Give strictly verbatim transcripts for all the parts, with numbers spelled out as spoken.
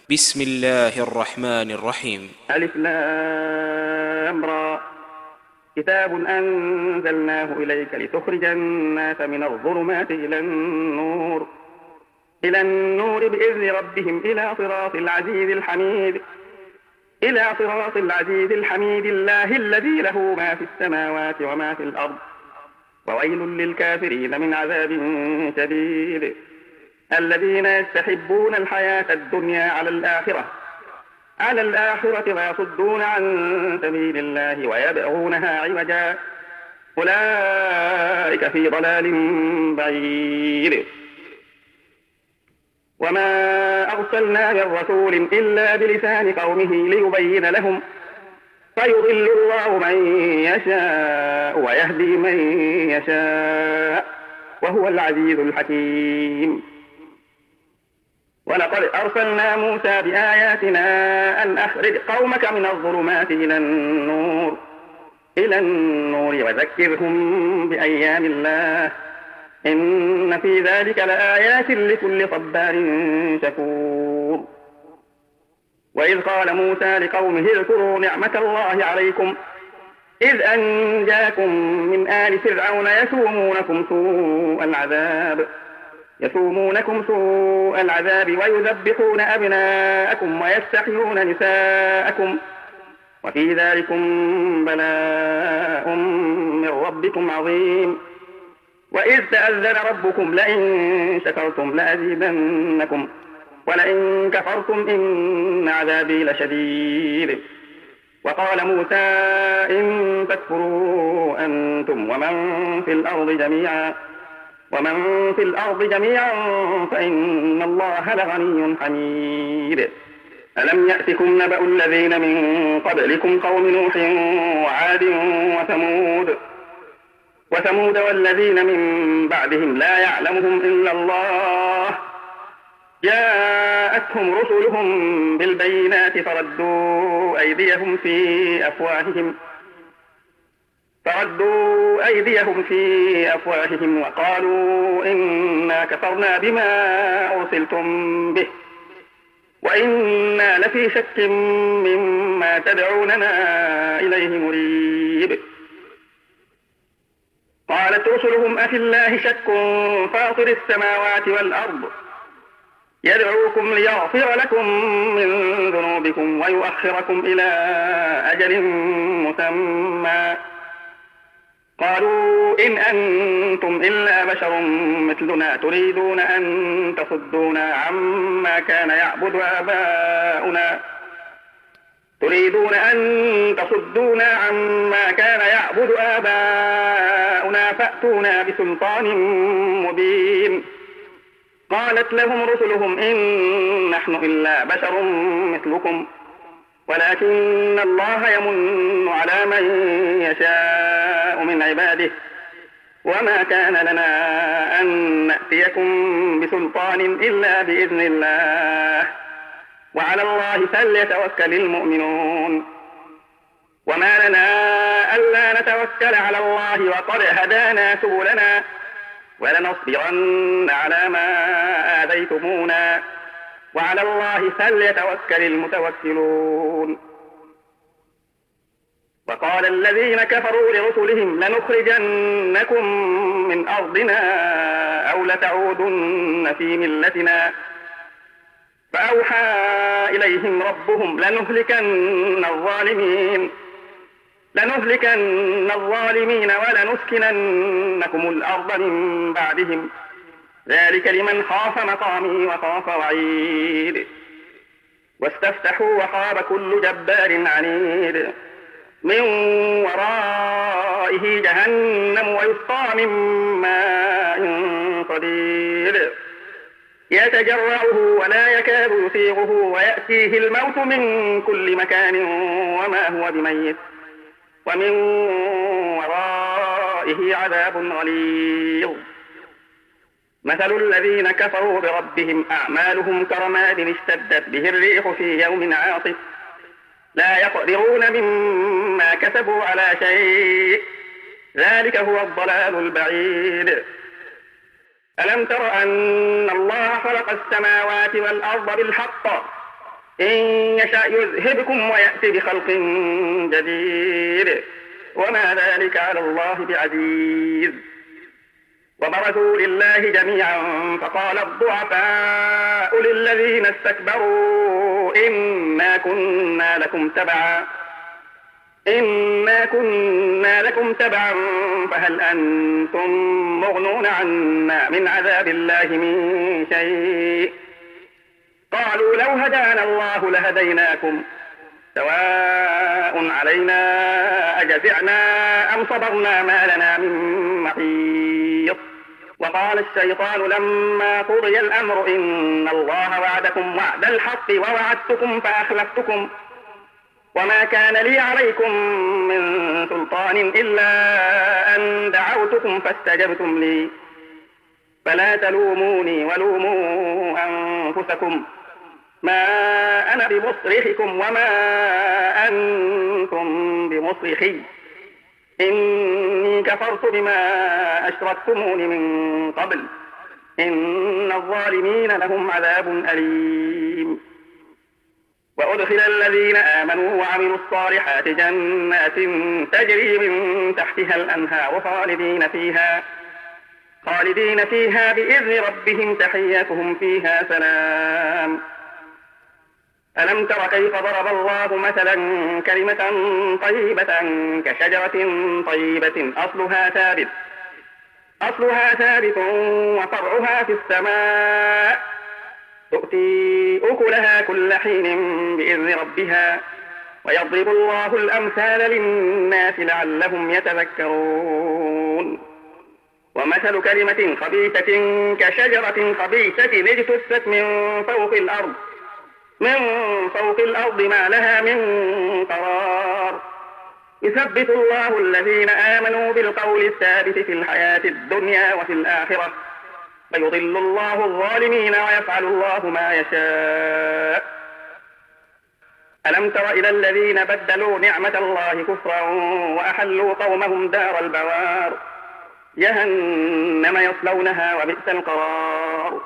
بسم الله الرحمن الرحيم. ألف لام را. كتاب أنزلناه إليك لتخرج الناس من الظلمات إلى النور إلى النور بإذن ربهم إلى صراط العزيز الحميد إلى صراط العزيز الحميد الله الذي له ما في السماوات وما في الأرض وويل للكافرين من عذاب شديد. الذين يستحبون الحياة الدنيا على الآخرة على الآخرة ويصدون عن سبيل الله ويبغونها عوجا أولئك في ضلال بعيد. وما أرسلنا من رسول إلا بلسان قومه ليبين لهم فيضل الله من يشاء ويهدي من يشاء وهو العزيز الحكيم. ولقد أرسلنا موسى بآياتنا أن أخرج قومك من الظلمات إلى النور إلى النور وذكرهم بأيام الله إن في ذلك لآيات لكل صبار شكور. وإذ قال موسى لقومه اذكروا نعمة الله عليكم إذ أنجاكم من آل فرعون يسومونكم سوء العذاب يسومونكم سوء العذاب ويذبحون أبناءكم ويستحيون نساءكم وفي ذلكم بلاء من ربكم عظيم. وإذ تأذن ربكم لئن شكرتم لأزيدنكم ولئن كفرتم إن عذابي لشديد. وقال موسى إن تكفروا أنتم ومن في الأرض جميعا ومن في الأرض جميعا فإن الله لغني حميد. ألم يأتكم نبأ الذين من قبلكم قوم نوح وعاد وثمود وثمود والذين من بعدهم لا يعلمهم إلا الله جاءتهم رسلهم بالبينات فردوا أيديهم في أفواههم فردوا أيديهم في أفواههم وقالوا إنا كفرنا بما أرسلتم به وإنا لفي شك مما تدعوننا إليه مريب. قالت رسلهم أفي الله شك فاطر السماوات والأرض يدعوكم ليغفر لكم من ذنوبكم ويؤخركم إلى أجل مسمى قالوا إن أنتم إلا بشر مثلنا تريدون أن تصدونا عما كان يعبد آباؤنا تريدون أن تصدونا عما كان يعبد آباؤنا فأتونا بسلطان مبين. قالت لهم رسلهم إن نحن إلا بشر مثلكم ولكن الله يمن على من يشاء من عباده وما كان لنا أن نأتيكم بسلطان إلا بإذن الله وعلى الله فليتوكل المؤمنون. وما لنا ألا نتوكل على الله وقد هدانا سبلنا ولنصبرن على ما آذيتمونا وعلى الله فليتوكل المتوكلون. وقال الذين كفروا لرسلهم لنخرجنكم من أرضنا أو لتعودن في ملتنا فأوحى إليهم ربهم لنهلكن الظالمين لنهلكن الظالمين ولنسكننكم الأرض من بعدهم ذلك لمن خاف مقامي وخاف وعيد. واستفتحوا وخاب كل جبار عنيد من ورائه جهنم ويسقى من ماء صديد يتجرعه ولا يكاد يسيغه ويأتيه الموت من كل مكان وما هو بميت ومن ورائه عذاب غليظ. مثل الذين كفروا بربهم أعمالهم كرماد اشتدت به الريح في يوم عاصف لا يقدرون مما كسبوا على شيء ذلك هو الضلال البعيد. ألم تر أن الله خلق السماوات والأرض بالحق إن يشأ يذهبكم ويأتي بخلق جديد وما ذلك على الله بعزيز. وبرزوا لله جميعا فقال الضعفاء للذين استكبروا إنا كنا لكم تبعا إنا كنا لكم تبعا فهل أنتم مغنون عنا من عذاب الله من شيء. قالوا لو هدانا الله لهديناكم سواء علينا أجزعنا أم صبرنا ما لنا من محيص. وقال الشيطان لما قضي الأمر إن الله وعدكم وعد الحق ووعدتكم فأخلفتكم وما كان لي عليكم من سلطان إلا أن دعوتكم فاستجبتم لي فلا تلوموني ولوموا أنفسكم ما أنا بمصرخكم وما أنتم بمصرخي إني كفرت بما أشركتمون من قبل إن الظالمين لهم عذاب أليم. وأدخل الذين آمنوا وعملوا الصالحات جنات تجري من تحتها الأنهار خالدين فيها خالدين فيها بإذن ربهم تحيتهم فيها سلام. ألم تر كيف ضرب الله مثلا كلمة طيبة كشجرة طيبة أصلها ثابت أصلها ثابت وفرعها في السماء تؤتي أكلها كل حين بإذن ربها ويضرب الله الأمثال للناس لعلهم يتذكرون. ومثل كلمة خبيثة كشجرة خبيثة اجتثت من فوق الأرض من فوق الأرض ما لها من قرار يثبت الله الذين آمنوا بالقول الثابت في الحياة الدنيا وفي الآخرة ويضل الله الظالمين ويفعل الله ما يشاء. ألم تر إلى الذين بدلوا نعمة الله كفرا وأحلوا قومهم دار البوار جهنم يصلونها وبئس القرار.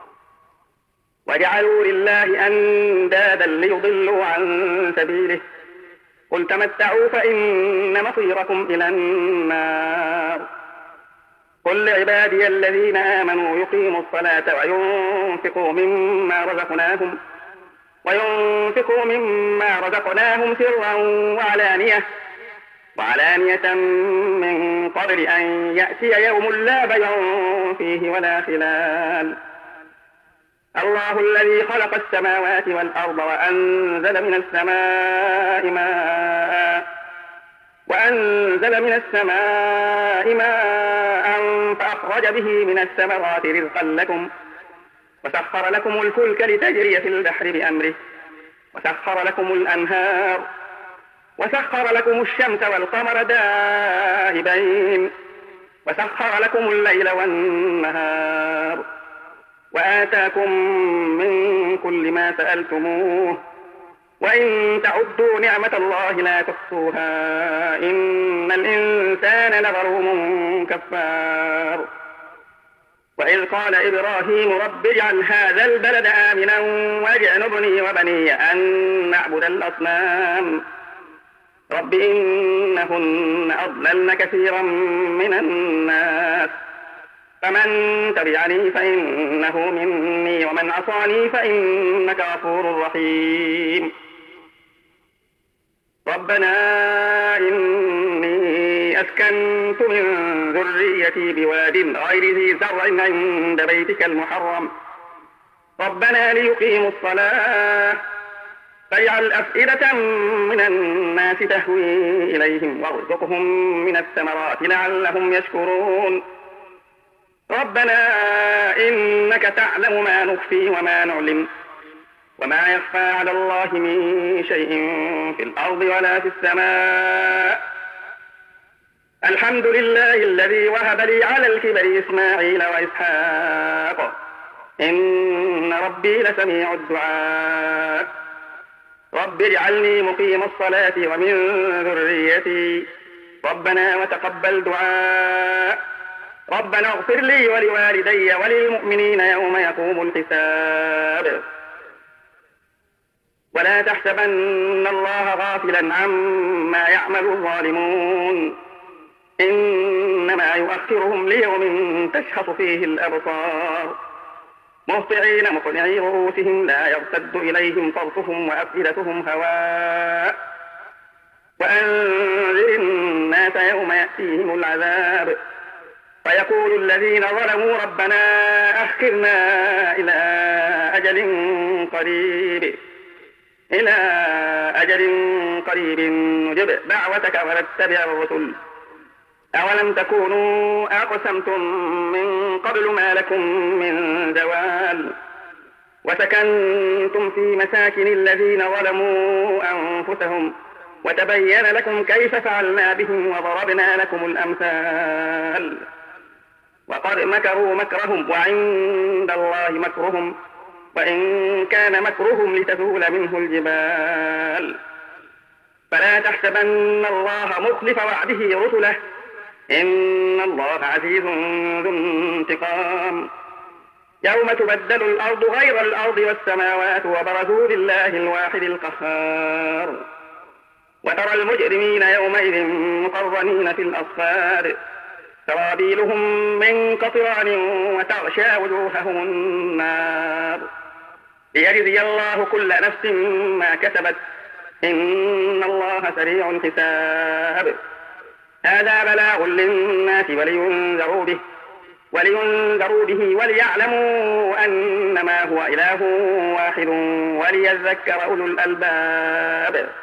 وجعلوا لله أندادا ليضلوا عن سبيله قل تمتعوا فإن مصيركم إلى النار. قل لعبادي الذين آمنوا يقيموا الصلاة وينفقوا مما رزقناهم وينفقوا مما رزقناهم سرا وعلانية وعلانية من قبل أن يأتي يوم لا بيع فيه ولا خلال. الله الذي خلق السماوات والأرض وأنزل من السماء ماء وأنزل من السماء ماء فأخرج به من الثمرات رزقا لكم وسخر لكم الفلك لتجري في البحر بأمره وسخر لكم الأنهار وسخر لكم الشمس والقمر دائبين وسخر لكم الليل والنهار وآتاكم من كل ما سألتموه وإن تعدوا نعمة الله لا تحصوها إن الإنسان لظلوم كفار. وإذ قال إبراهيم رب اجعل هذا البلد آمنا واجنبني وبني أن نعبد الأصنام رب إنهن أضللن كثيرا من الناس فمن تبعني فإنه مني ومن عصاني فإنك غفور رحيم. ربنا إني أسكنت من ذريتي بواد غير ذي زرع عند بيتك المحرم ربنا ليقيموا الصلاة فاجعل أفئدة من الناس تهوي إليهم وارزقهم من الثمرات لعلهم يشكرون. ربنا إنك تعلم ما نخفي وما نعلم وما يخفى على الله من شيء في الأرض ولا في السماء. الحمد لله الذي وهب لي على الكبر إسماعيل وإسحاق إن ربي لسميع الدعاء. رب اجعلني مقيم الصلاة ومن ذريتي ربنا وتقبل دعاء. ربنا اغفر لي ولوالدي وللمؤمنين يوم يقوم الحساب. ولا تحسبن الله غافلا عما يعمل الظالمون إنما يؤخرهم ليوم تشخص فيه الأبصار مهطعين مقنعي رؤوسهم لا يرتد إليهم طرفهم وأفئدتهم هواء وأنذر الناس يوم يأتيهم العذاب فيقول الذين ظلموا ربنا أخرنا إلى أجل قريب إلى أجل قريب نجب دعوتك ونتبع الرسل أولم تكونوا أقسمتم من قبل ما لكم من زوال وسكنتم في مساكن الذين ظلموا أنفسهم وتبين لكم كيف فعلنا بهم وضربنا لكم الأمثال وقد مكروا مكرهم وعند الله مكرهم وإن كان مكرهم لتزول منه الجبال فلا تحسبن الله مخلف وعده رسله إن الله عزيز ذو انتقام يوم تبدل الأرض غير الأرض والسماوات وبرزوا لله الواحد القهار وترى المجرمين يومئذ مقرنين في الأصفاد سرابيلهم من قطران وتغشى وجوههم النار ليجزي الله كل نفس ما كسبت إن الله سريع الحساب هذا بلاغ للناس ولينذروا به ولينذروا به وليعلموا أنما هو إله واحد وليذكر أولو الألباب